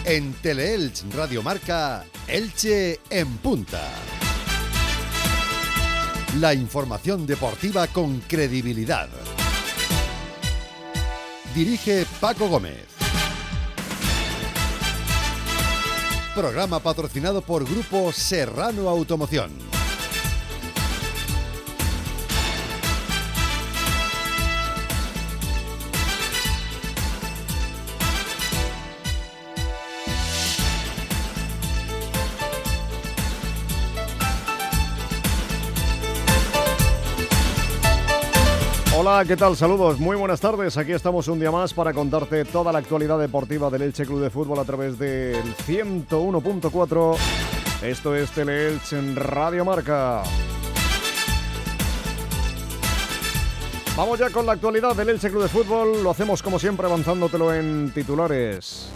En Teleelch Radio Marca, Elche en punta. La información deportiva con credibilidad. Dirige Paco Gómez. Programa patrocinado por Grupo Serrano Automoción. Hola, ¿qué tal? Saludos, muy buenas tardes. Aquí estamos un día más para contarte toda la actualidad deportiva del Elche Club de Fútbol a través del 101.4. Esto es Teleelch en Radio Marca. Vamos ya con la actualidad del Elche Club de Fútbol. Lo hacemos como siempre avanzándotelo en titulares.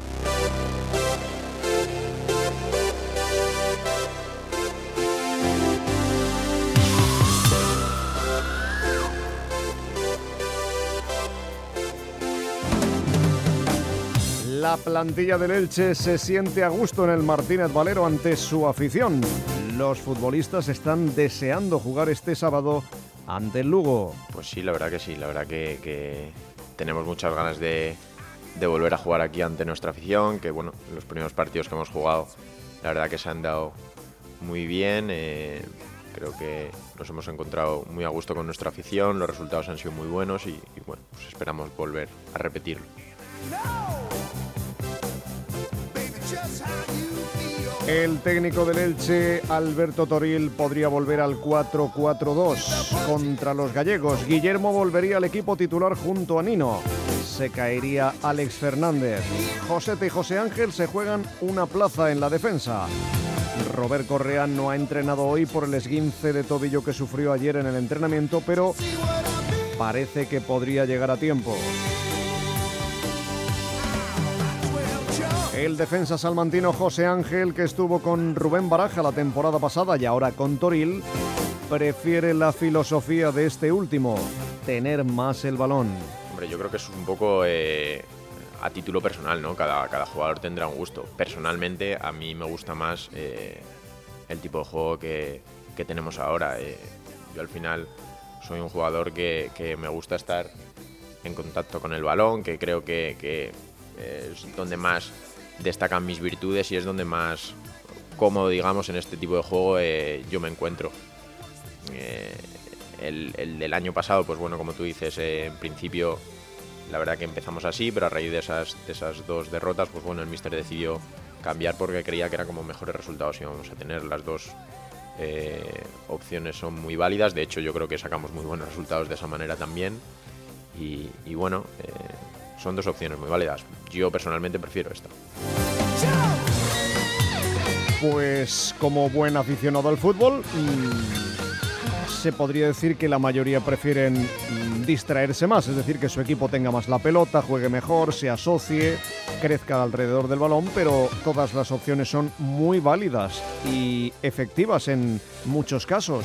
La plantilla del Elche se siente a gusto en el Martínez Valero ante su afición. Los futbolistas están deseando jugar este sábado ante el Lugo. Pues sí, la verdad que sí. La verdad que tenemos muchas ganas de volver a jugar aquí ante nuestra afición. Que bueno, los primeros partidos que hemos jugado, la verdad que se han dado muy bien. Creo que nos hemos encontrado muy a gusto con nuestra afición. Los resultados han sido muy buenos y bueno, pues esperamos volver a repetirlo. El técnico del Elche, Alberto Toril, podría volver al 4-4-2 contra los gallegos. Guillermo volvería al equipo titular junto a Nino. Se caería Alex Fernández. Josete y José Ángel se juegan una plaza en la defensa. Robert Correa no ha entrenado hoy por el esguince de tobillo que sufrió ayer en el entrenamiento, pero parece que podría llegar a tiempo. El defensa salmantino José Ángel, que estuvo con Rubén Baraja la temporada pasada y ahora con Toril, prefiere la filosofía de este último, tener más el balón. Hombre, yo creo que es un poco a título personal, ¿no? Cada jugador tendrá un gusto. Personalmente, a mí me gusta más el tipo de juego que tenemos ahora. Yo al final soy un jugador que me gusta estar en contacto con el balón, que creo que es donde más destacan mis virtudes y es donde más cómodo, digamos, en este tipo de juego yo me encuentro. El del año pasado, pues bueno, como tú dices, en principio la verdad que empezamos así, pero a raíz de esas dos derrotas, pues bueno, el míster decidió cambiar porque creía que era como mejores resultados íbamos a tener. Las dos opciones son muy válidas, de hecho yo creo que sacamos muy buenos resultados de esa manera también y bueno, son dos opciones muy válidas. Yo personalmente prefiero esta. Pues como buen aficionado al fútbol, se podría decir que la mayoría prefieren distraerse más, es decir, que su equipo tenga más la pelota, juegue mejor, se asocie, crezca alrededor del balón, pero todas las opciones son muy válidas y efectivas en muchos casos.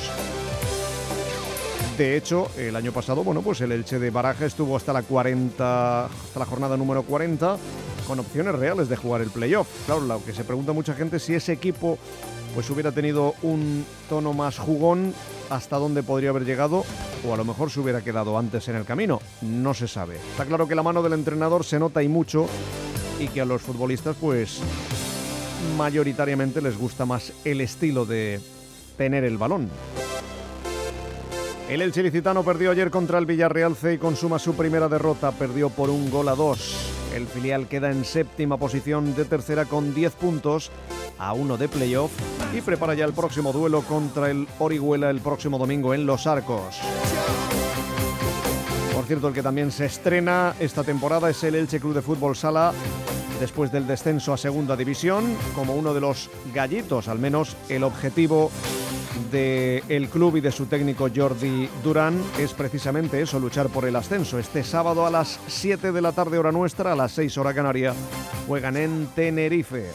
De hecho, el año pasado, bueno, pues el Elche de Baraja estuvo hasta la jornada número 40 con opciones reales de jugar el playoff. Claro, lo que se pregunta mucha gente, si ese equipo pues hubiera tenido un tono más jugón, ¿hasta dónde podría haber llegado? O a lo mejor se hubiera quedado antes en el camino. No se sabe. Está claro que la mano del entrenador se nota y mucho y que a los futbolistas pues mayoritariamente les gusta más el estilo de tener el balón. El Elche ilicitano perdió ayer contra el Villarreal C y consuma su primera derrota. Perdió por 1-2. El filial queda en séptima posición de tercera con 10 puntos, a 1 de playoff, y prepara ya el próximo duelo contra el Orihuela el próximo domingo en Los Arcos. Por cierto, el que también se estrena esta temporada es el Elche Club de Fútbol Sala, después del descenso a segunda división, como uno de los gallitos, al menos el objetivo del club y de su técnico Jordi Durán es precisamente eso, luchar por el ascenso. Este sábado a las 7 de la tarde hora nuestra, a las 6 hora canaria, juegan en Tenerife.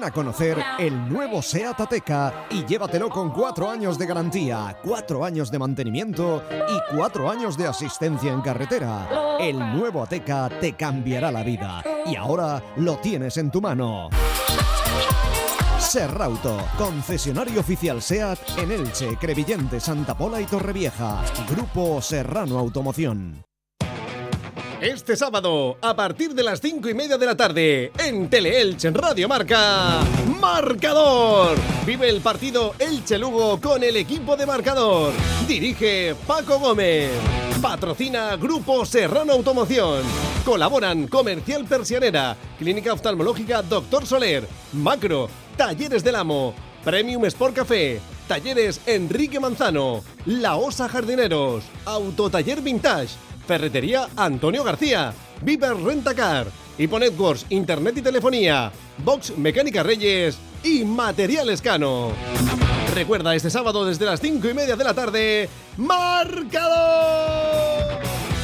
Ven a conocer el nuevo SEAT Ateca y llévatelo con 4 años de garantía, 4 años de mantenimiento y 4 años de asistencia en carretera. El nuevo Ateca te cambiará la vida y ahora lo tienes en tu mano. Serrauto, concesionario oficial SEAT en Elche, Crevillente, Santa Pola y Torrevieja. Grupo Serrano Automoción. Este sábado, a partir de las 5:30 de la tarde, en Teleelch Radio Marca, Marcador. Vive el partido Elche-Lugo con el equipo de Marcador. Dirige Paco Gómez. Patrocina Grupo Serrano Automoción. Colaboran Comercial Persianera, Clínica Oftalmológica Dr. Soler, Macro, Talleres del Amo, Premium Sport Café, Talleres Enrique Manzano, La Osa Jardineros, Autotaller Vintage, Ferretería Antonio García, Viver Rentacar, Hipo Networks, Internet y Telefonía, Box Mecánica Reyes y Materiales Cano. Recuerda, este sábado desde las 5:30 de la tarde, ¡Marcador!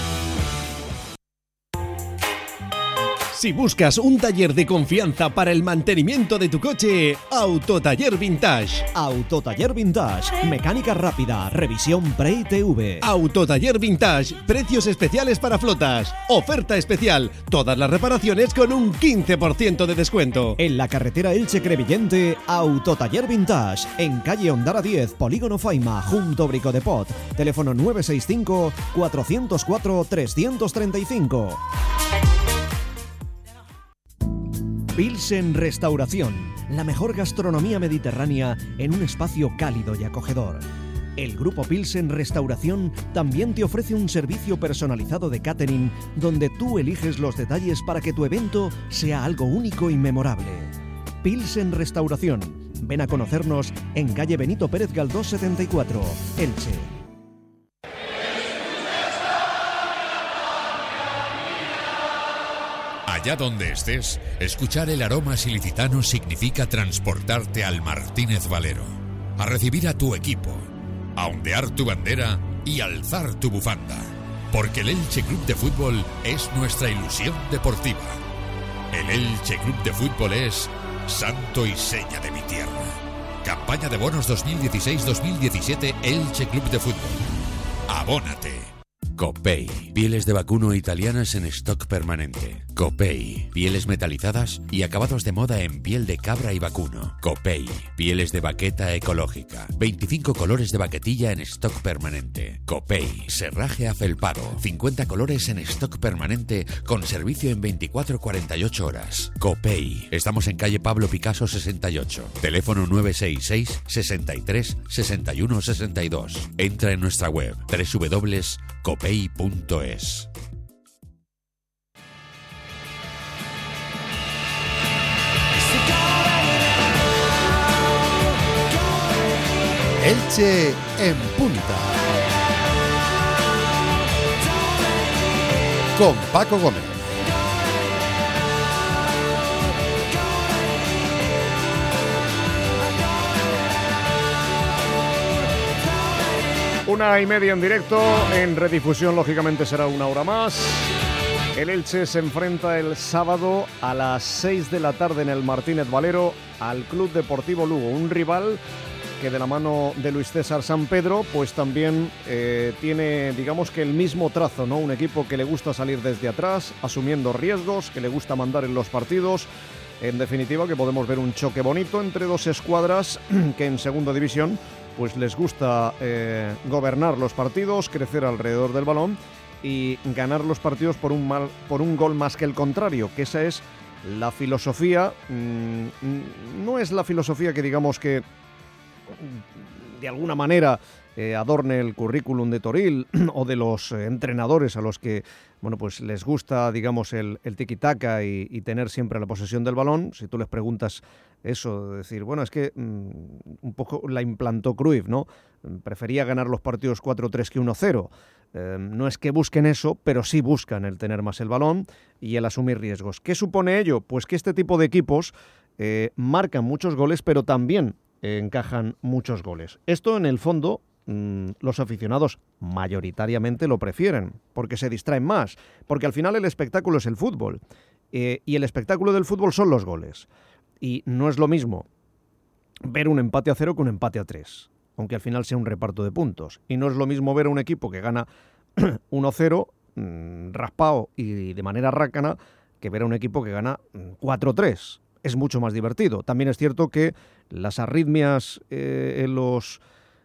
Si buscas un taller de confianza para el mantenimiento de tu coche, Autotaller Vintage. Autotaller Vintage, mecánica rápida, revisión pre-ITV. Autotaller Vintage, precios especiales para flotas. Oferta especial, todas las reparaciones con un 15% de descuento. En la carretera Elche-Crevillente, Autotaller Vintage, en calle Ondara 10, Polígono Faima, junto Brico de Pot. Teléfono 965 404 335. Pilsen Restauración, la mejor gastronomía mediterránea en un espacio cálido y acogedor. El grupo Pilsen Restauración también te ofrece un servicio personalizado de catering donde tú eliges los detalles para que tu evento sea algo único y memorable. Pilsen Restauración. Ven a conocernos en calle Benito Pérez Galdós 74, Elche. Allá donde estés, escuchar el aroma ilicitano significa transportarte al Martínez Valero, a recibir a tu equipo, a ondear tu bandera y alzar tu bufanda, porque el Elche Club de Fútbol es nuestra ilusión deportiva. El Elche Club de Fútbol es santo y seña de mi tierra. Campaña de bonos 2016-2017 Elche Club de Fútbol. Abónate. Copei, pieles de vacuno italianas en stock permanente. Copei, pieles metalizadas y acabados de moda en piel de cabra y vacuno. Copei, pieles de baqueta ecológica. 25 colores de baquetilla en stock permanente. Copei, serraje afelpado. 50 colores en stock permanente con servicio en 24-48 horas. Copei, estamos en calle Pablo Picasso 68. Teléfono 966 63 61 62. Entra en nuestra web www.copei.es. Elche en punta. Con Paco Gómez. Una y media en directo, en redifusión lógicamente será una hora más. El Elche se enfrenta el sábado a las 6 de la tarde en el Martínez Valero al Club Deportivo Lugo, un rival que de la mano de Luis César Sampedro pues también tiene, digamos que el mismo trazo, ¿no? Un equipo que le gusta salir desde atrás, asumiendo riesgos, que le gusta mandar en los partidos. En definitiva, que podemos ver un choque bonito entre dos escuadras que en segunda división pues les gusta gobernar los partidos, crecer alrededor del balón y ganar los partidos por un gol más que el contrario, que esa es la filosofía. No es la filosofía que digamos que de alguna manera adorne el currículum de Toril o de los entrenadores a los que pues les gusta, digamos, el tiki-taka y tener siempre la posesión del balón. Si tú les preguntas eso, decir, es que un poco la implantó Cruyff, ¿no? Prefería ganar los partidos 4-3 que 1-0. No es que busquen eso, pero sí buscan el tener más el balón y el asumir riesgos. ¿Qué supone ello? Pues que este tipo de equipos marcan muchos goles, pero también encajan muchos goles. Esto, en el fondo, los aficionados mayoritariamente lo prefieren, porque se distraen más, porque al final el espectáculo es el fútbol, y el espectáculo del fútbol son los goles. Y no es lo mismo ver un empate a 0 que un empate a 3, aunque al final sea un reparto de puntos. Y no es lo mismo ver a un equipo que gana 1-0 raspado y de manera rácana que ver a un equipo que gana 4-3. Es mucho más divertido. También es cierto que las arritmias en los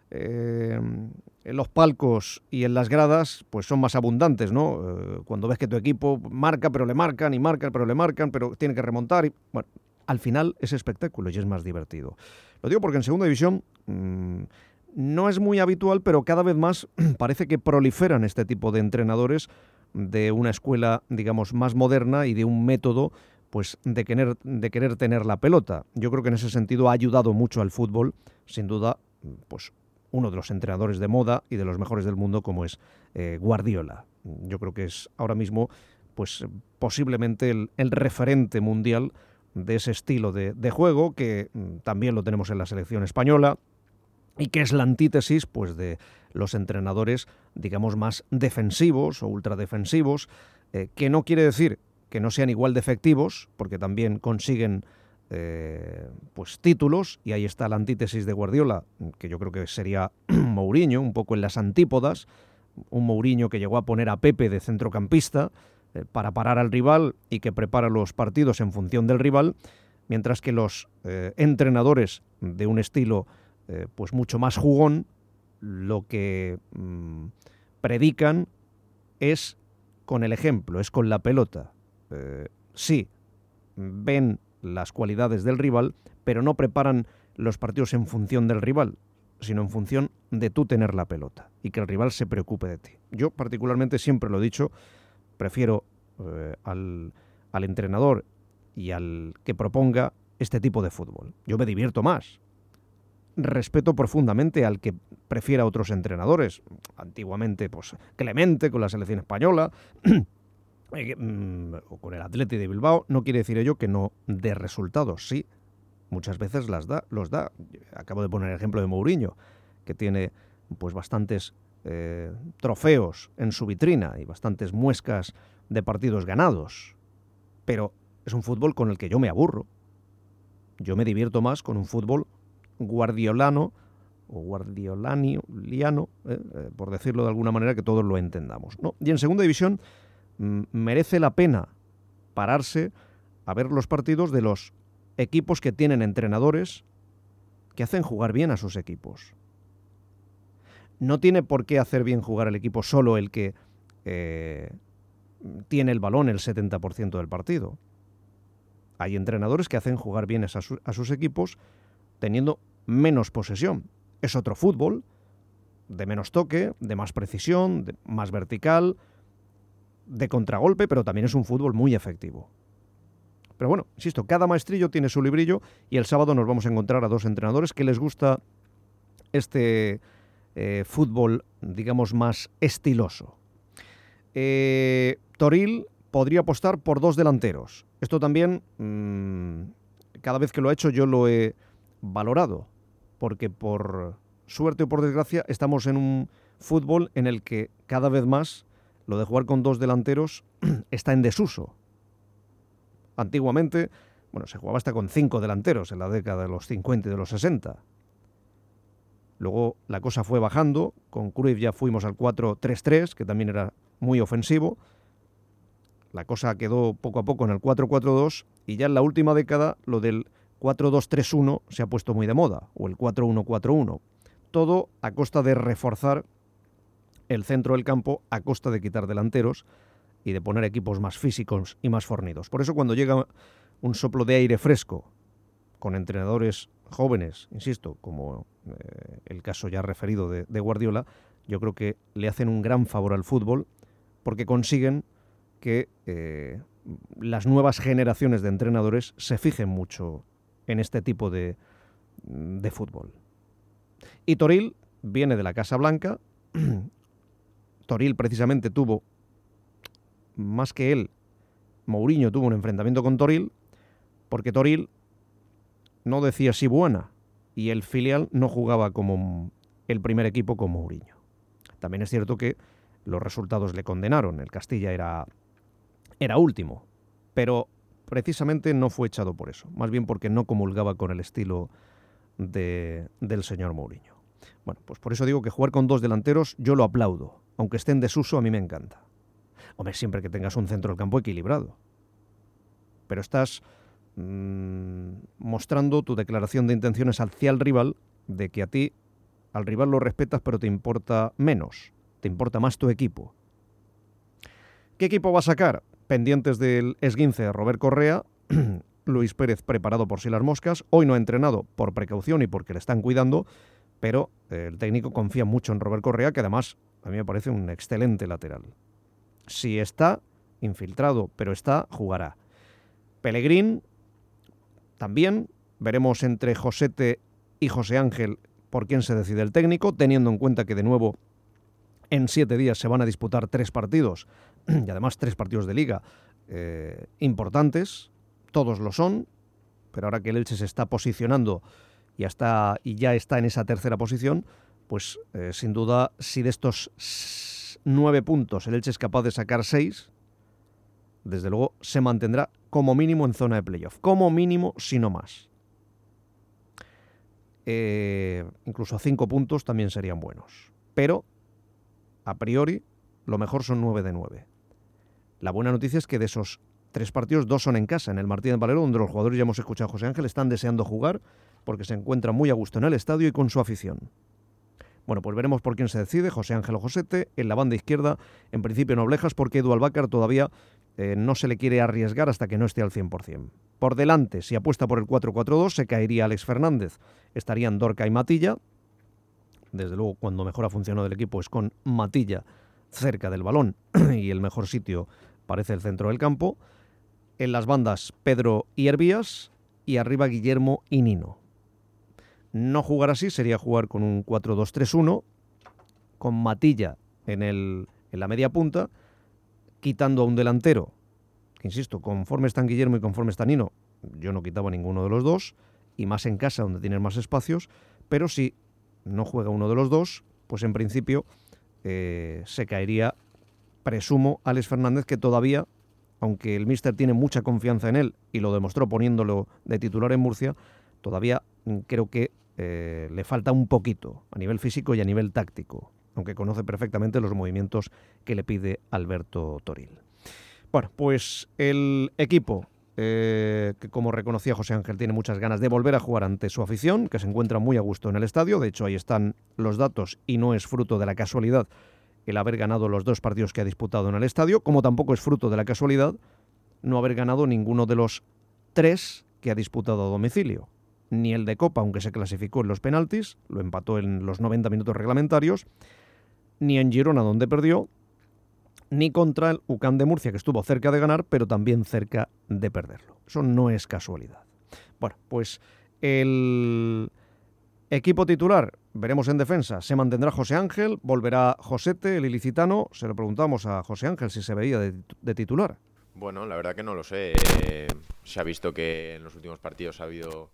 palcos y en las gradas pues son más abundantes, ¿no? Cuando ves que tu equipo marca pero le marcan y marca pero le marcan, pero tiene que remontar y bueno, al final es espectáculo y es más divertido. Lo digo porque en segunda división no es muy habitual, pero cada vez más parece que proliferan este tipo de entrenadores de una escuela, digamos, más moderna y de un método pues de querer tener la pelota. Yo creo que en ese sentido ha ayudado mucho al fútbol, sin duda, pues uno de los entrenadores de moda y de los mejores del mundo como es Guardiola. Yo creo que es ahora mismo pues posiblemente el referente mundial de ese estilo de juego, que también lo tenemos en la selección española y que es la antítesis pues de los entrenadores, digamos, más defensivos o ultradefensivos, que no quiere decir que no sean igual de efectivos, porque también consiguen pues títulos, y ahí está la antítesis de Guardiola, que yo creo que sería Mourinho, un poco en las antípodas, un Mourinho que llegó a poner a Pepe de centrocampista para parar al rival y que prepara los partidos en función del rival, mientras que los entrenadores de un estilo pues mucho más jugón, lo que predican es con el ejemplo, es con la pelota. Sí, ven las cualidades del rival, pero no preparan los partidos en función del rival, sino en función de tú tener la pelota y que el rival se preocupe de ti. Yo particularmente siempre lo he dicho, prefiero al entrenador y al que proponga este tipo de fútbol. Yo me divierto más. Respeto profundamente al que prefiera otros entrenadores. Antiguamente, pues Clemente con la selección española o con el Athletic de Bilbao. No quiere decir ello que no dé resultados. Sí, muchas veces los da. Acabo de poner el ejemplo de Mourinho, que tiene pues bastantes trofeos en su vitrina y bastantes muescas de partidos ganados. Pero es un fútbol con el que yo me aburro. Yo me divierto más con un fútbol guardiolano o guardiolaniano, por decirlo de alguna manera que todos lo entendamos, ¿no? Y en segunda división merece la pena pararse a ver los partidos de los equipos que tienen entrenadores que hacen jugar bien a sus equipos. No tiene por qué hacer bien jugar al equipo solo el que tiene el balón el 70% del partido. Hay entrenadores que hacen jugar bien a sus equipos teniendo menos posesión. Es otro fútbol, de menos toque, de más precisión, de más vertical, de contragolpe, pero también es un fútbol muy efectivo. Pero bueno, insisto, cada maestrillo tiene su librillo y el sábado nos vamos a encontrar a dos entrenadores que les gusta este fútbol, digamos, más estiloso. Toril podría apostar por dos delanteros. Esto también, cada vez que lo ha hecho yo lo he valorado, porque por suerte o por desgracia estamos en un fútbol en el que cada vez más lo de jugar con dos delanteros está en desuso. Antiguamente, bueno, se jugaba hasta con 5 delanteros en la década de los 50 y de los 60. Luego la cosa fue bajando, con Cruyff ya fuimos al 4-3-3, que también era muy ofensivo. La cosa quedó poco a poco en el 4-4-2 y ya en la última década lo del 4-2-3-1 se ha puesto muy de moda, o el 4-1-4-1. Todo a costa de reforzar el centro del campo, a costa de quitar delanteros y de poner equipos más físicos y más fornidos. Por eso cuando llega un soplo de aire fresco con entrenadores jóvenes, insisto, como el caso ya referido de Guardiola, yo creo que le hacen un gran favor al fútbol porque consiguen que las nuevas generaciones de entrenadores se fijen mucho en este tipo de fútbol. Y Toril viene de la Casa Blanca. Toril precisamente tuvo, más que él, Mourinho tuvo un enfrentamiento con Toril, porque Toril no decía sí buena y el filial no jugaba como el primer equipo con Mourinho. También es cierto que los resultados le condenaron. El Castilla era último, pero precisamente no fue echado por eso, más bien porque no comulgaba con el estilo del señor Mourinho. Bueno, pues por eso digo que jugar con 2 delanteros yo lo aplaudo, aunque esté en desuso, a mí me encanta. Hombre, siempre que tengas un centro del campo equilibrado. Pero estás mostrando tu declaración de intenciones hacia el rival, de que a ti, al rival lo respetas, pero te importa menos, te importa más tu equipo. ¿Qué equipo va a sacar? Pendientes del esguince de Robert Correa, Luis Pérez preparado por si las moscas, hoy no ha entrenado por precaución y porque le están cuidando, pero el técnico confía mucho en Robert Correa, que además a mí me parece un excelente lateral. Si está infiltrado, pero está, jugará. Pellegrín también, veremos entre Josete y José Ángel por quién se decide el técnico, teniendo en cuenta que de nuevo en 7 días se van a disputar 3 partidos, y además 3 partidos de liga importantes, todos lo son, pero ahora que el Elche se está posicionando y ya está en esa tercera posición, pues sin duda, si de estos 9 puntos el Elche es capaz de sacar 6, desde luego se mantendrá como mínimo en zona de playoff, como mínimo, si no más. Incluso 5 puntos también serían buenos, pero a priori lo mejor son 9 de 9. La buena noticia es que de esos 3 partidos, 2 son en casa, en el Martínez Valero, donde los jugadores, ya hemos escuchado a José Ángel, están deseando jugar porque se encuentran muy a gusto en el estadio y con su afición. Bueno, pues veremos por quién se decide, José Ángel o Josete. En la banda izquierda, en principio Noblejas, porque Edu Albácar todavía no se le quiere arriesgar hasta que no esté al 100%. Por delante, si apuesta por el 4-4-2, se caería Alex Fernández. Estarían Dorca y Matilla. Desde luego, cuando mejor ha funcionado el equipo es con Matilla cerca del balón y el mejor sitio parece el centro del campo. En las bandas, Pedro y Hervías, y arriba Guillermo y Nino. No jugar así sería jugar con un 4-2-3-1, con Matilla en la media punta, quitando a un delantero, que insisto, conforme están Guillermo y conforme está Nino, yo no quitaba ninguno de los dos, y más en casa donde tienes más espacios, pero si no juega uno de los dos, pues en principio se caería, presumo, Alex Fernández, que todavía, aunque el míster tiene mucha confianza en él y lo demostró poniéndolo de titular en Murcia, todavía creo que le falta un poquito a nivel físico y a nivel táctico, aunque conoce perfectamente los movimientos que le pide Alberto Toril. Bueno, pues el equipo, que como reconocía José Ángel, tiene muchas ganas de volver a jugar ante su afición, que se encuentra muy a gusto en el estadio. De hecho, ahí están los datos y no es fruto de la casualidad el haber ganado los 2 partidos que ha disputado en el estadio, como tampoco es fruto de la casualidad no haber ganado ninguno de los 3 que ha disputado a domicilio. Ni el de Copa, aunque se clasificó en los penaltis, lo empató en los 90 minutos reglamentarios, ni en Girona, donde perdió, ni contra el UCAM de Murcia, que estuvo cerca de ganar, pero también cerca de perderlo. Eso no es casualidad. Bueno, pues el equipo titular, veremos en defensa, se mantendrá José Ángel, volverá Josete, el ilicitano. Se lo preguntamos a José Ángel si se veía de titular. Bueno, la verdad que no lo sé. Se ha visto que en los últimos partidos ha habido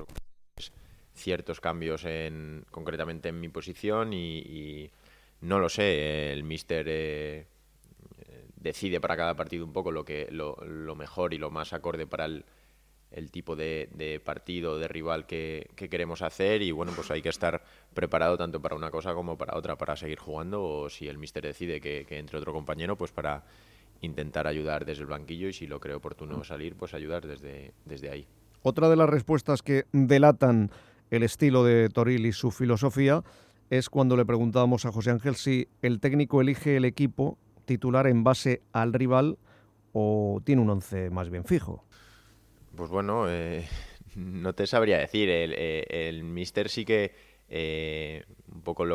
ciertos cambios concretamente en mi posición y no lo sé. El míster decide para cada partido un poco lo mejor y lo más acorde para el tipo de partido, de rival que queremos hacer, y bueno, pues hay que estar preparado tanto para una cosa como para otra, para seguir jugando, o si el míster decide que entre otro compañero, pues para intentar ayudar desde el banquillo, y si lo cree oportuno salir, pues ayudar desde ahí. Otra de las respuestas que delatan el estilo de Toril y su filosofía es cuando le preguntábamos a José Ángel si el técnico elige el equipo titular en base al rival o tiene un 11 más bien fijo. Pues bueno, no te sabría decir. El míster sí que un poco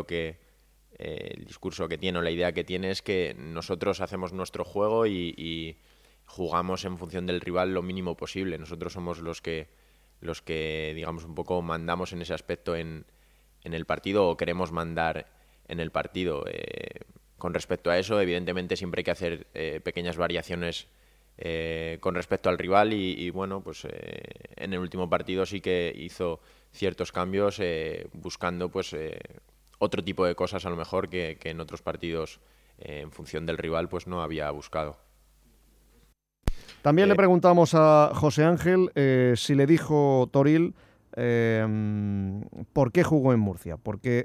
el discurso que tiene o la idea que tiene es que nosotros hacemos nuestro juego y jugamos en función del rival lo mínimo posible. Nosotros somos los que digamos un poco mandamos en ese aspecto en el partido, o queremos mandar en el partido. Con respecto a eso, evidentemente siempre hay que hacer pequeñas variaciones con respecto al rival y bueno, pues en el último partido sí que hizo ciertos cambios buscando pues otro tipo de cosas a lo mejor que en otros partidos en función del rival pues no había buscado. También le preguntamos a José Ángel si le dijo Toril por qué jugó en Murcia, por qué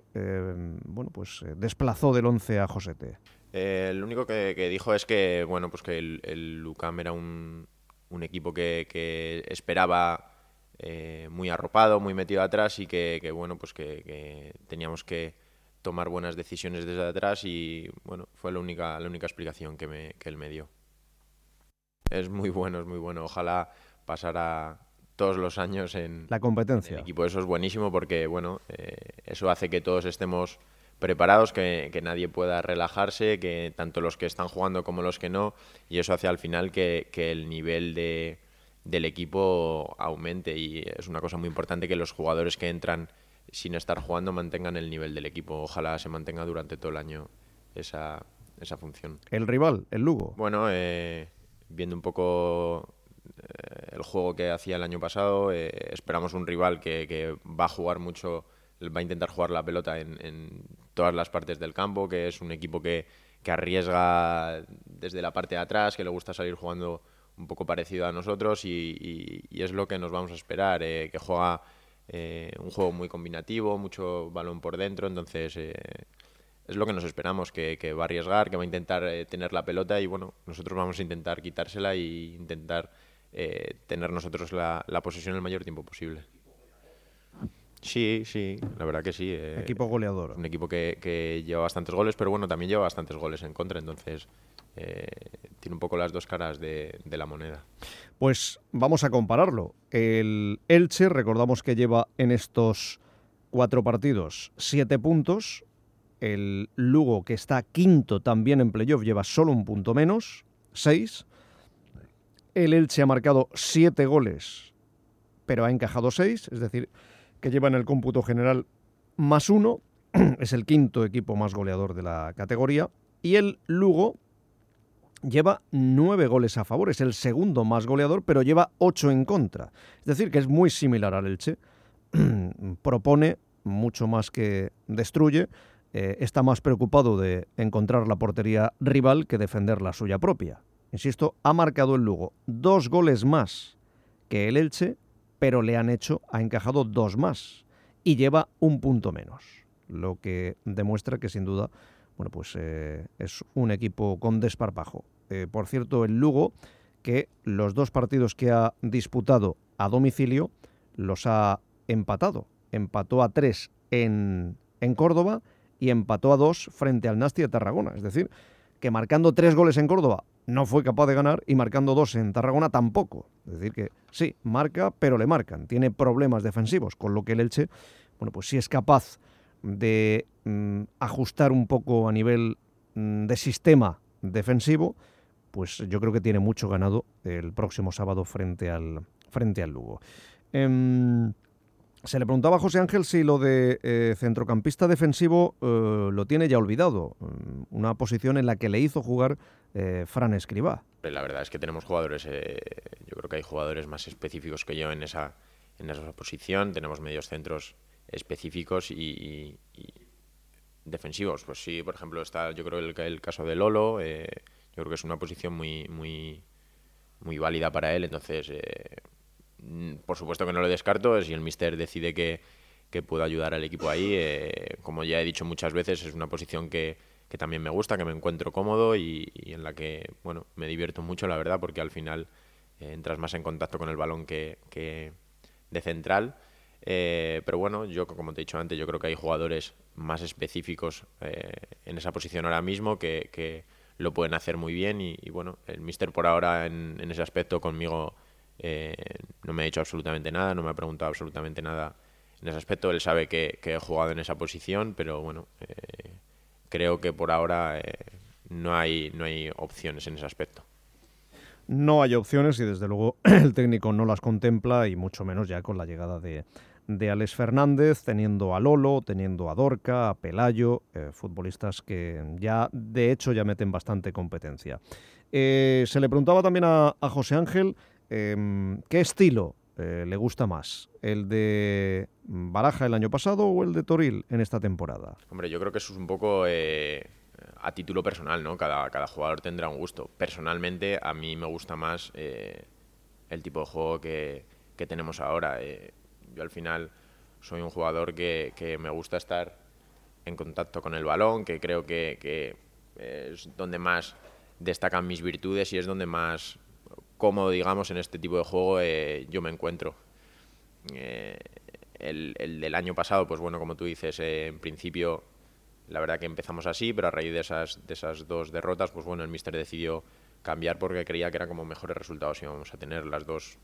desplazó del 11 a Josete. Lo único que dijo es que, bueno, pues que el UCAM era un equipo que esperaba muy arropado, muy metido atrás y que bueno, pues que teníamos que tomar buenas decisiones desde atrás y bueno, fue la única explicación que él me dio. Es muy bueno, es muy bueno. Ojalá pasara todos los años en la competencia. En el equipo. Eso es buenísimo porque bueno, eso hace que todos estemos preparados, que nadie pueda relajarse, que tanto los que están jugando como los que no, y eso hace al final que el nivel del equipo aumente, y es una cosa muy importante que los jugadores que entran sin estar jugando mantengan el nivel del equipo. Ojalá se mantenga durante todo el año esa función. ¿El rival, el Lugo? Bueno, viendo un poco el juego que hacía el año pasado, esperamos un rival que va a jugar mucho, va a intentar jugar la pelota en todas las partes del campo, que es un equipo que arriesga desde la parte de atrás, que le gusta salir jugando un poco parecido a nosotros y es lo que nos vamos a esperar, que juega un juego muy combinativo, mucho balón por dentro, entonces es lo que nos esperamos, que va a arriesgar, que va a intentar tener la pelota y bueno, nosotros vamos a intentar quitársela e intentar tener nosotros la posesión el mayor tiempo posible. Sí, la verdad que sí. Equipo goleador. Un equipo que lleva bastantes goles, pero bueno, también lleva bastantes goles en contra, entonces tiene un poco las dos caras de la moneda. Pues vamos a compararlo. El Elche, recordamos que lleva en estos 4 partidos 7 puntos. El Lugo, que está quinto también en playoff, lleva solo un punto menos, 6. El Elche ha marcado 7 goles, pero ha encajado 6, es decir, que lleva en el cómputo general +1, es el quinto equipo más goleador de la categoría, y el Lugo lleva 9 goles a favor, es el segundo más goleador, pero lleva 8 en contra. Es decir, que es muy similar al Elche, propone mucho más que destruye, está más preocupado de encontrar la portería rival que defender la suya propia. Insisto, ha marcado el Lugo 2 goles más que el Elche, pero ha encajado 2 más y lleva un punto menos, lo que demuestra que sin duda, bueno, pues es un equipo con desparpajo. Por cierto, el Lugo, que los 2 partidos que ha disputado a domicilio los ha empatado. Empató a 3 en Córdoba y empató a 2 frente al Nasti de Tarragona. Es decir, que marcando 3 goles en Córdoba no fue capaz de ganar y marcando 2 en Tarragona tampoco. Es decir que sí, marca, pero le marcan. Tiene problemas defensivos, con lo que el Elche, bueno, pues sí es capaz de ajustar un poco a nivel de sistema defensivo, pues yo creo que tiene mucho ganado el próximo sábado frente al Lugo. Se le preguntaba a José Ángel si lo de centrocampista defensivo lo tiene ya olvidado, una posición en la que le hizo jugar Fran Escribá. La verdad es que tenemos jugadores, yo creo que hay jugadores más específicos que yo en esa posición, tenemos medios centros específicos y defensivos. Pues sí, por ejemplo, está yo creo el caso de Lolo, yo creo que es una posición muy válida para él, entonces por supuesto que no lo descarto, si el míster decide que puedo ayudar al equipo ahí, como ya he dicho muchas veces, es una posición que también me gusta, que me encuentro cómodo y en la que bueno, me divierto mucho, la verdad, porque al final entras más en contacto con el balón que de central. Pero bueno, yo como te he dicho antes, yo creo que hay jugadores más específicos en esa posición ahora mismo que lo pueden hacer muy bien y bueno, el míster por ahora en ese aspecto conmigo no me ha dicho absolutamente nada, no me ha preguntado absolutamente nada en ese aspecto. Él sabe que he jugado en esa posición, pero bueno, creo que por ahora no hay opciones en ese aspecto. No hay opciones y desde luego el técnico no las contempla y mucho menos ya con la llegada de Alex Fernández, teniendo a Lolo, teniendo a Dorca, a Pelayo, futbolistas que ya de hecho ya meten bastante competencia. Se le preguntaba también a José Ángel ¿qué estilo le gusta más? ¿El de Baraja el año pasado o el de Toril en esta temporada? Hombre, yo creo que eso es un poco a título personal, ¿no? Cada jugador tendrá un gusto. Personalmente, a mí me gusta más el tipo de juego que tenemos ahora. Yo al final soy un jugador que me gusta estar en contacto con el balón, que creo que es donde más destacan mis virtudes y es donde más cómodo, digamos, en este tipo de juego yo me encuentro. El del año pasado, pues bueno, como tú dices, en principio la verdad que empezamos así, pero a raíz de esas 2 derrotas, pues bueno, el míster decidió cambiar porque creía que eran como mejores resultados íbamos a tener. Las 2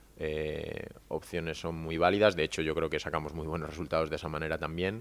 opciones son muy válidas, de hecho yo creo que sacamos muy buenos resultados de esa manera también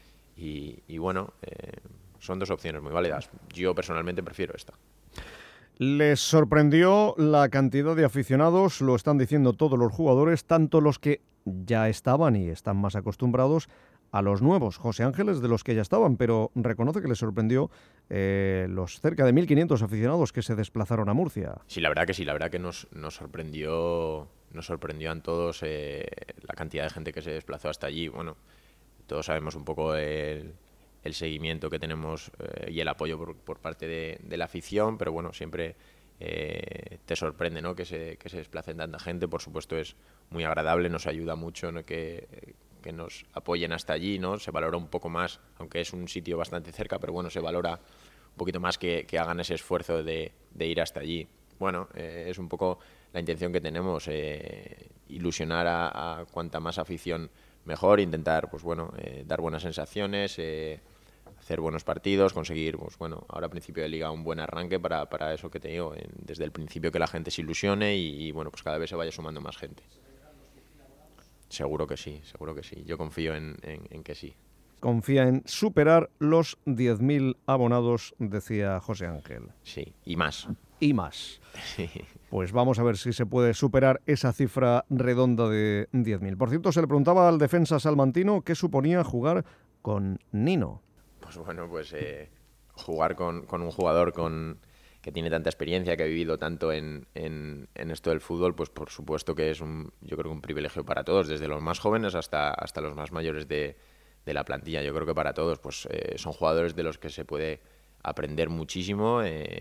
y bueno, son 2 opciones muy válidas. Yo personalmente prefiero esta. Les sorprendió la cantidad de aficionados, lo están diciendo todos los jugadores, tanto los que ya estaban y están más acostumbrados a los nuevos. José Ángel es de los que ya estaban, pero reconoce que les sorprendió los cerca de 1.500 aficionados que se desplazaron a Murcia. Sí, la verdad que sí, la verdad que nos sorprendió a todos la cantidad de gente que se desplazó hasta allí. Bueno, todos sabemos un poco el seguimiento que tenemos y el apoyo por parte de la afición, pero bueno, siempre te sorprende, ¿no? que se desplacen tanta gente. Por supuesto es muy agradable, nos ayuda mucho, ¿no? que nos apoyen hasta allí, ¿no? Se valora un poco más, aunque es un sitio bastante cerca, pero bueno, se valora un poquito más que hagan ese esfuerzo de ir hasta allí. Bueno, es un poco la intención que tenemos, ilusionar a cuanta más afición mejor, intentar, pues bueno, dar buenas sensaciones, hacer buenos partidos, conseguir, pues bueno, ahora a principio de liga un buen arranque para eso que te digo, desde el principio que la gente se ilusione y bueno, pues cada vez se vaya sumando más gente. Seguro que sí, yo confío en que sí. Confía en superar los 10.000 abonados, decía José Ángel. Sí, y más. Y más. Pues vamos a ver si se puede superar esa cifra redonda de 10.000. Por cierto, se le preguntaba al defensa salmantino qué suponía jugar con Nino. Pues bueno, pues jugar con un jugador que tiene tanta experiencia, que ha vivido tanto en esto del fútbol, pues por supuesto que es yo creo que un privilegio para todos, desde los más jóvenes hasta los más mayores de la plantilla. Yo creo que para todos pues son jugadores de los que se puede aprender muchísimo.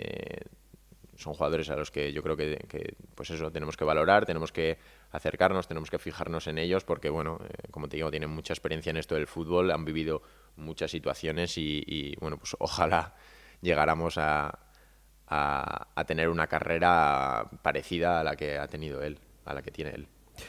Son jugadores a los que yo creo que pues eso, tenemos que valorar, tenemos que acercarnos, tenemos que fijarnos en ellos porque, bueno, como te digo, tienen mucha experiencia en esto del fútbol, han vivido muchas situaciones y bueno, pues ojalá llegáramos a tener una carrera parecida a la que ha tenido él, a la que tiene él.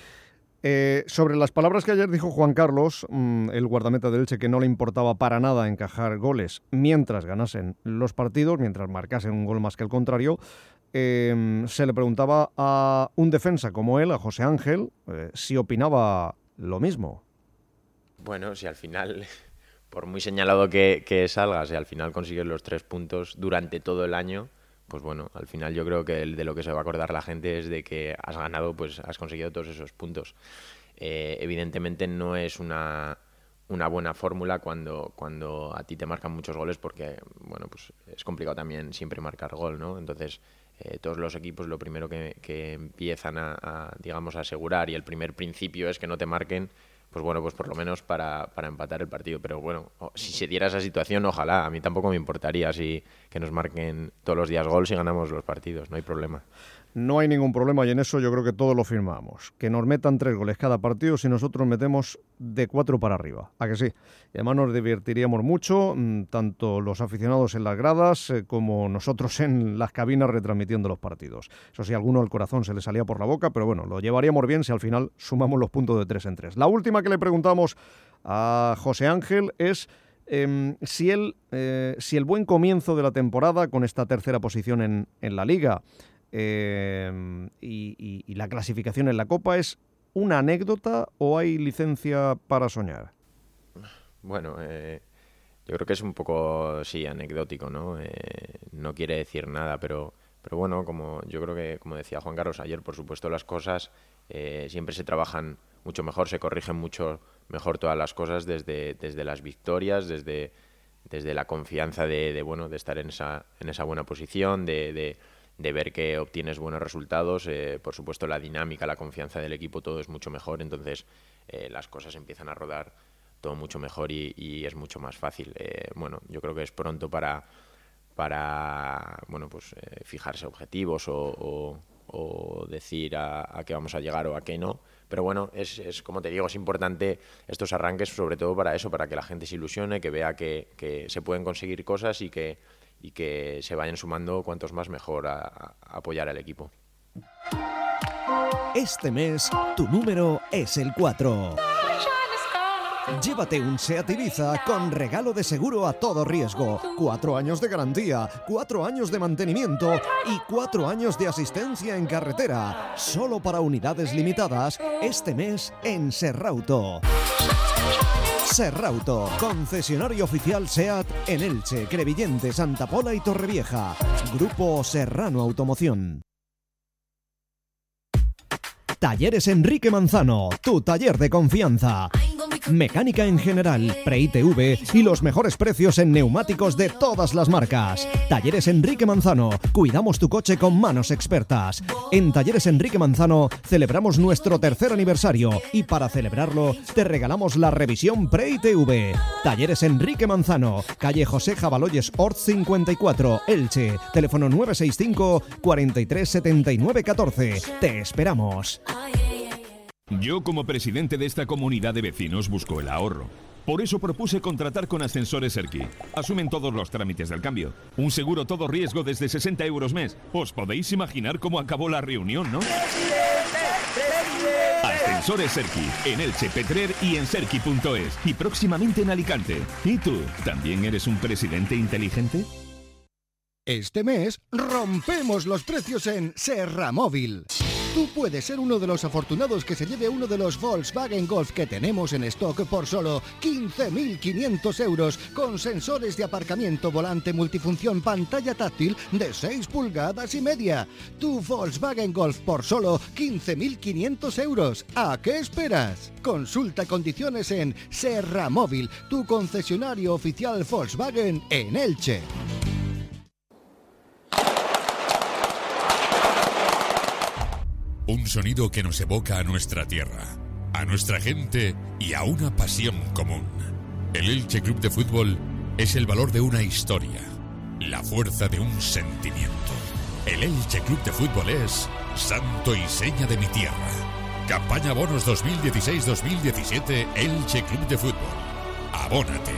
Sobre las palabras que ayer dijo Juan Carlos, el guardameta del Elche, que no le importaba para nada encajar goles mientras ganasen los partidos, mientras marcasen un gol más que el contrario, se le preguntaba a un defensa como él, a José Ángel, si opinaba lo mismo. Bueno, si al final, por muy señalado que salgas, si al final consigues los 3 puntos durante todo el año, pues bueno, al final yo creo que de lo que se va a acordar la gente es de que has ganado, pues has conseguido todos esos puntos. Evidentemente no es una buena fórmula cuando a ti te marcan muchos goles porque, bueno, pues es complicado también siempre marcar gol, ¿no? Entonces, todos los equipos lo primero que empiezan digamos, a asegurar y el primer principio es que no te marquen, pues bueno, pues por lo menos para empatar el partido. Pero bueno, si se diera esa situación, ojalá. A mí tampoco me importaría que nos marquen todos los días gol si ganamos los partidos, no hay problema. No hay ningún problema y en eso yo creo que todos lo firmamos. Que nos metan 3 goles cada partido si nosotros metemos de 4 para arriba. ¿A que sí? Y además nos divertiríamos mucho, tanto los aficionados en las gradas como nosotros en las cabinas retransmitiendo los partidos. Eso sí, a alguno el corazón se le salía por la boca, pero bueno, lo llevaríamos bien si al final sumamos los puntos de 3 en 3. La última que le preguntamos a José Ángel es si el buen comienzo de la temporada con esta tercera posición en la Liga y la clasificación en la Copa es una anécdota o hay licencia para soñar. Bueno, yo creo que es un poco, sí, anecdótico, ¿no? No quiere decir nada, pero bueno, yo creo que, como decía Juan Carlos ayer, por supuesto las cosas siempre se trabajan mucho mejor, se corrigen mucho mejor todas las cosas desde las victorias, desde la confianza de estar en esa buena posición, de ver que obtienes buenos resultados. Por supuesto la dinámica, la confianza del equipo, todo es mucho mejor, entonces las cosas empiezan a rodar todo mucho mejor y es mucho más fácil. Bueno, yo creo que es pronto para bueno, pues fijarse objetivos o decir a qué vamos a llegar o a qué no. Pero bueno, es como te digo, es importante estos arranques, sobre todo para eso, para que la gente se ilusione, que vea que se pueden conseguir cosas y que se vayan sumando cuantos más mejor a apoyar al equipo. Este mes, tu número es el 4. Llévate un SEAT Ibiza con regalo de seguro a todo riesgo, 4 años de garantía, 4 años de mantenimiento y 4 años de asistencia en carretera. Solo para unidades limitadas este mes en Serrauto. Serrauto, concesionario oficial SEAT en Elche, Crevillente, Santa Pola y Torrevieja. Grupo Serrano Automoción. Talleres Enrique Manzano, tu taller de confianza. Mecánica en general, pre-ITV y los mejores precios en neumáticos de todas las marcas. Talleres Enrique Manzano, cuidamos tu coche con manos expertas. En Talleres Enrique Manzano celebramos nuestro 3er aniversario y para celebrarlo te regalamos la revisión pre-ITV. Talleres Enrique Manzano, calle José Jabaloyes Ort 54, Elche, teléfono 965 43 79 14. Te esperamos. Yo, como presidente de esta comunidad de vecinos, busco el ahorro. Por eso propuse contratar con Ascensores Erki. Asumen todos los trámites del cambio. Un seguro todo riesgo desde 60 euros mes. Os podéis imaginar cómo acabó la reunión, ¿no? Ascensores Erki, en Elche, Petrer y en serki.es. Y próximamente en Alicante. ¿Y tú, también eres un presidente inteligente? Este mes rompemos los precios en Serramóvil. Tú puedes ser uno de los afortunados que se lleve uno de los Volkswagen Golf que tenemos en stock por solo 15.500 euros, con sensores de aparcamiento, volante multifunción, pantalla táctil de 6,5 pulgadas. Tu Volkswagen Golf por solo 15.500 euros. ¿A qué esperas? Consulta condiciones en Serramóvil, tu concesionario oficial Volkswagen en Elche. Un sonido que nos evoca a nuestra tierra, a nuestra gente y a una pasión común. El Elche Club de Fútbol es el valor de una historia, la fuerza de un sentimiento. El Elche Club de Fútbol es santo y seña de mi tierra. Campaña Bonos 2016-2017 Elche Club de Fútbol. Abónate.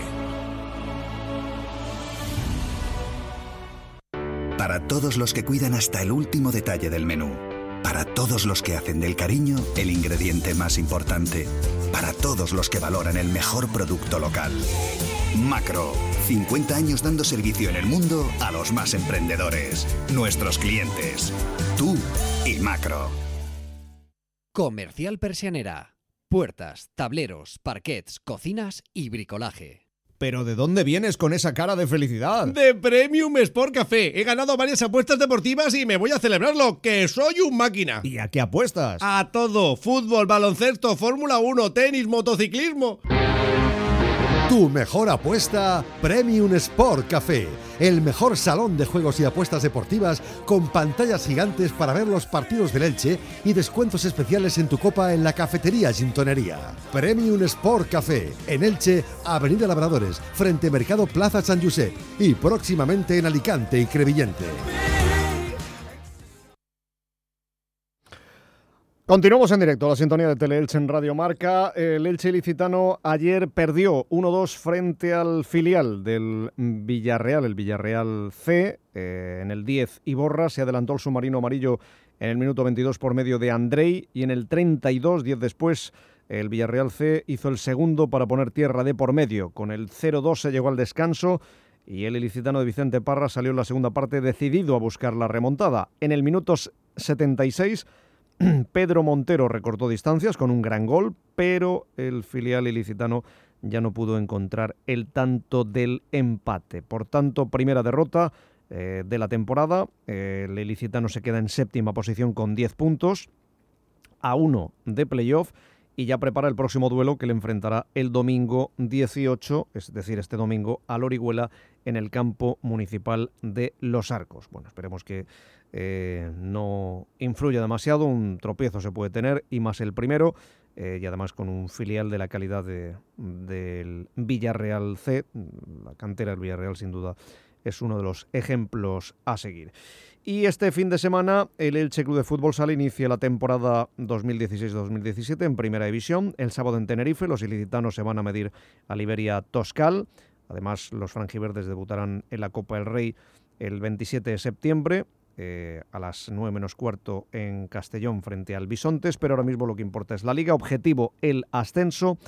Para todos los que cuidan hasta el último detalle del menú. Para todos los que hacen del cariño el ingrediente más importante. Para todos los que valoran el mejor producto local. Macro, 50 años dando servicio en el mundo a los más emprendedores. Nuestros clientes. Tú y Macro. Comercial Persianera. Puertas, tableros, parquets, cocinas y bricolaje. ¿Pero de dónde vienes con esa cara de felicidad? De Premium Sport Café. He ganado varias apuestas deportivas y me voy a celebrarlo, que soy un máquina. ¿Y a qué apuestas? A todo. Fútbol, baloncesto, Fórmula 1, tenis, motociclismo. Tu mejor apuesta, Premium Sport Café. El mejor salón de juegos y apuestas deportivas con pantallas gigantes para ver los partidos del Elche y descuentos especiales en tu copa en la cafetería Gintonería. Premium Sport Café. En Elche, Avenida Labradores, frente Mercado Plaza San Josep y próximamente en Alicante y Crevillente. Continuamos en directo, la sintonía de Tele-Elche en Radio Marca. El Elche ilicitano ayer perdió 1-2 frente al filial del Villarreal, el Villarreal C. En el 10, Iborra se adelantó el submarino amarillo en el minuto 22 por medio de Andrei y en el 32, 10 después, el Villarreal C hizo el segundo para poner tierra de por medio. Con el 0-2 se llegó al descanso y el ilicitano de Vicente Parra salió en la segunda parte decidido a buscar la remontada. En el minuto 76... Pedro Montero recortó distancias con un gran gol, pero el filial ilicitano ya no pudo encontrar el tanto del empate. Por tanto, primera derrota de la temporada. El ilicitano se queda en séptima posición con 10 puntos, a 1 de playoff, y ya prepara el próximo duelo que le enfrentará el domingo 18, es decir, este domingo, al Orihuela en el campo municipal de Los Arcos. Bueno, esperemos que no influya demasiado, un tropiezo se puede tener y más el primero, y además con un filial de la calidad del Villarreal C, la cantera del Villarreal sin duda es uno de los ejemplos a seguir. Y este fin de semana el Elche Club de Fútbol Sala inicia la temporada 2016-2017 en Primera División. El sábado en Tenerife los ilicitanos se van a medir al Iberia Toscal. Además, los franjiverdes debutarán en la Copa del Rey el 27 de septiembre a las 9 menos cuarto en Castellón frente al Bisontes. Pero ahora mismo lo que importa es la Liga. Objetivo, el ascenso.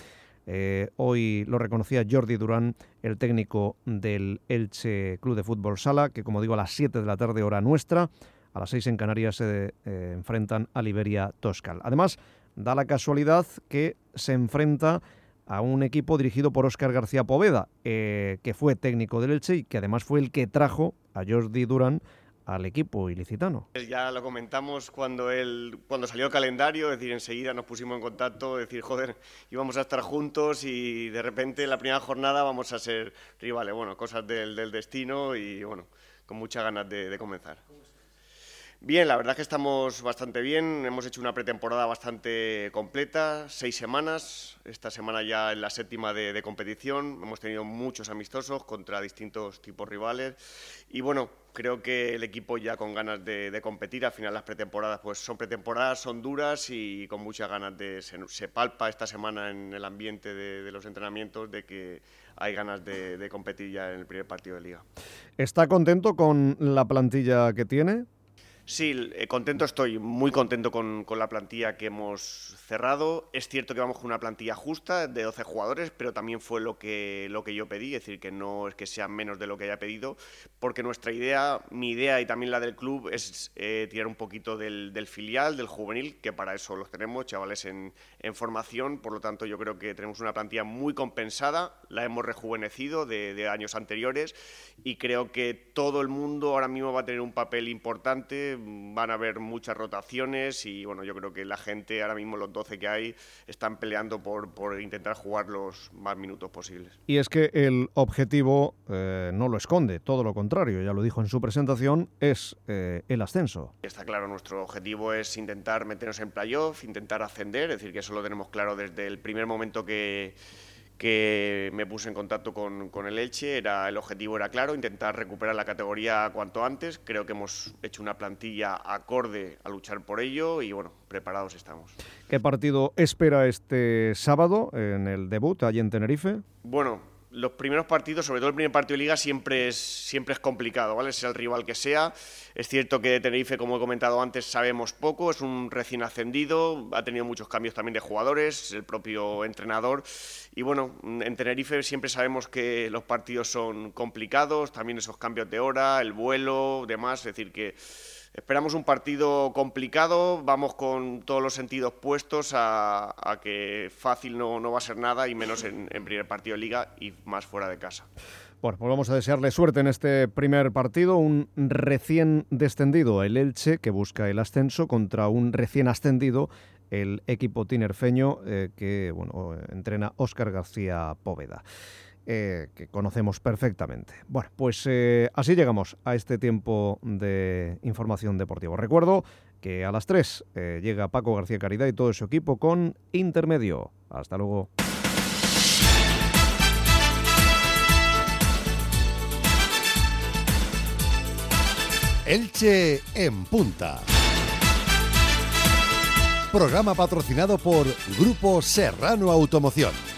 Hoy lo reconocía Jordi Durán, el técnico del Elche Club de Fútbol Sala, que como digo a las 7 de la tarde hora nuestra, a las 6 en Canarias se enfrentan al Iberia Toscal. Además, da la casualidad que se enfrenta a un equipo dirigido por Óscar García Poveda, que fue técnico del Elche y que además fue el que trajo a Jordi Durán al equipo ilicitano. Ya lo comentamos cuando salió el calendario, es decir, enseguida nos pusimos en contacto, decir, joder, íbamos a estar juntos y de repente en la primera jornada vamos a ser rivales. Bueno, cosas del destino y bueno, con muchas ganas de comenzar. Bien, la verdad es que estamos bastante bien, hemos hecho una pretemporada bastante completa, 6 semanas, esta semana ya en la 7ª de competición, hemos tenido muchos amistosos contra distintos tipos rivales y bueno, creo que el equipo ya con ganas de competir. Al final las pretemporadas pues son pretemporadas, son duras y con muchas ganas se palpa esta semana en el ambiente de los entrenamientos de que hay ganas de competir ya en el primer partido de Liga. ¿Está contento con la plantilla que tiene? Sí, contento estoy, muy contento con la plantilla que hemos cerrado. Es cierto que vamos con una plantilla justa de 12 jugadores, pero también fue lo que yo pedí, es decir, que no es que sea menos de lo que haya pedido, porque nuestra idea, mi idea y también la del club es tirar un poquito del filial, del juvenil, que para eso los tenemos, chavales en formación, por lo tanto yo creo que tenemos una plantilla muy compensada, la hemos rejuvenecido de años anteriores y creo que todo el mundo ahora mismo va a tener un papel importante. Van a haber muchas rotaciones y bueno, yo creo que la gente ahora mismo, los 12 que hay, están peleando por intentar jugar los más minutos posibles. Y es que el objetivo no lo esconde, todo lo contrario, ya lo dijo en su presentación, es el ascenso. Está claro, nuestro objetivo es intentar meternos en playoff, intentar ascender, es decir, que eso lo tenemos claro desde el primer momento que me puse en contacto con el Elche. El objetivo era claro, intentar recuperar la categoría cuanto antes. Creo que hemos hecho una plantilla acorde a luchar por ello y bueno, preparados estamos. ¿Qué partido espera este sábado en el debut allí en Tenerife? Bueno, los primeros partidos, sobre todo el primer partido de Liga, siempre es complicado, ¿vale? Sea el rival que sea. Es cierto que de Tenerife, como he comentado antes, sabemos poco, es un recién ascendido, ha tenido muchos cambios también de jugadores, el propio entrenador. Y bueno, en Tenerife siempre sabemos que los partidos son complicados, también esos cambios de hora, el vuelo, demás, es decir que esperamos un partido complicado, vamos con todos los sentidos puestos a que fácil no va a ser nada y menos en primer partido de Liga y más fuera de casa. Bueno, pues vamos a desearle suerte en este primer partido, un recién descendido, el Elche, que busca el ascenso, contra un recién ascendido, el equipo tinerfeño que entrena Óscar García Poveda. Que conocemos perfectamente. Bueno, pues así llegamos a este tiempo de información deportiva. Recuerdo que a las 3 llega Paco García Caridad y todo su equipo con Intermedio. Hasta luego. Elche en Punta. Programa patrocinado por Grupo Serrano Automoción.